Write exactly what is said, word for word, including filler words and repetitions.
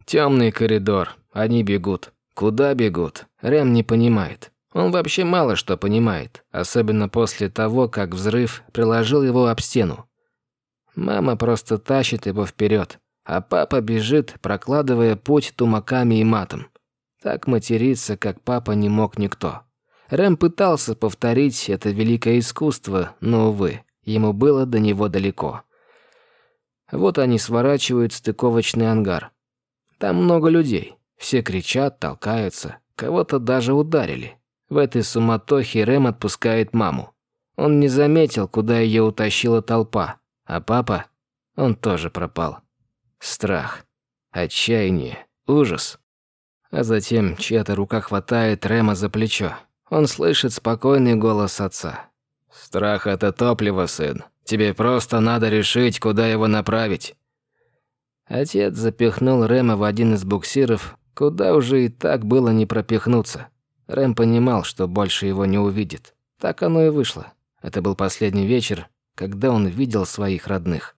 Темный коридор. Они бегут. Куда бегут? Рэм не понимает. Он вообще мало что понимает, особенно после того, как взрыв приложил его об стену. Мама просто тащит его вперед, а папа бежит, прокладывая путь тумаками и матом. Так материться, как папа, не мог никто. Рэм пытался повторить это великое искусство, но, увы, ему было до него далеко. Вот они сворачивают стыковочный ангар. Там много людей. Все кричат, толкаются. Кого-то даже ударили. В этой суматохе Рэм отпускает маму. Он не заметил, куда ее утащила толпа. А папа, он тоже пропал. Страх, отчаяние, ужас. А затем чья-то рука хватает Рэма за плечо. Он слышит спокойный голос отца. «Страх – это топливо, сын. Тебе просто надо решить, куда его направить». Отец запихнул Рэма в один из буксиров, куда уже и так было не пропихнуться. Рэм понимал, что больше его не увидит. Так оно и вышло. Это был последний вечер, когда он видел своих родных.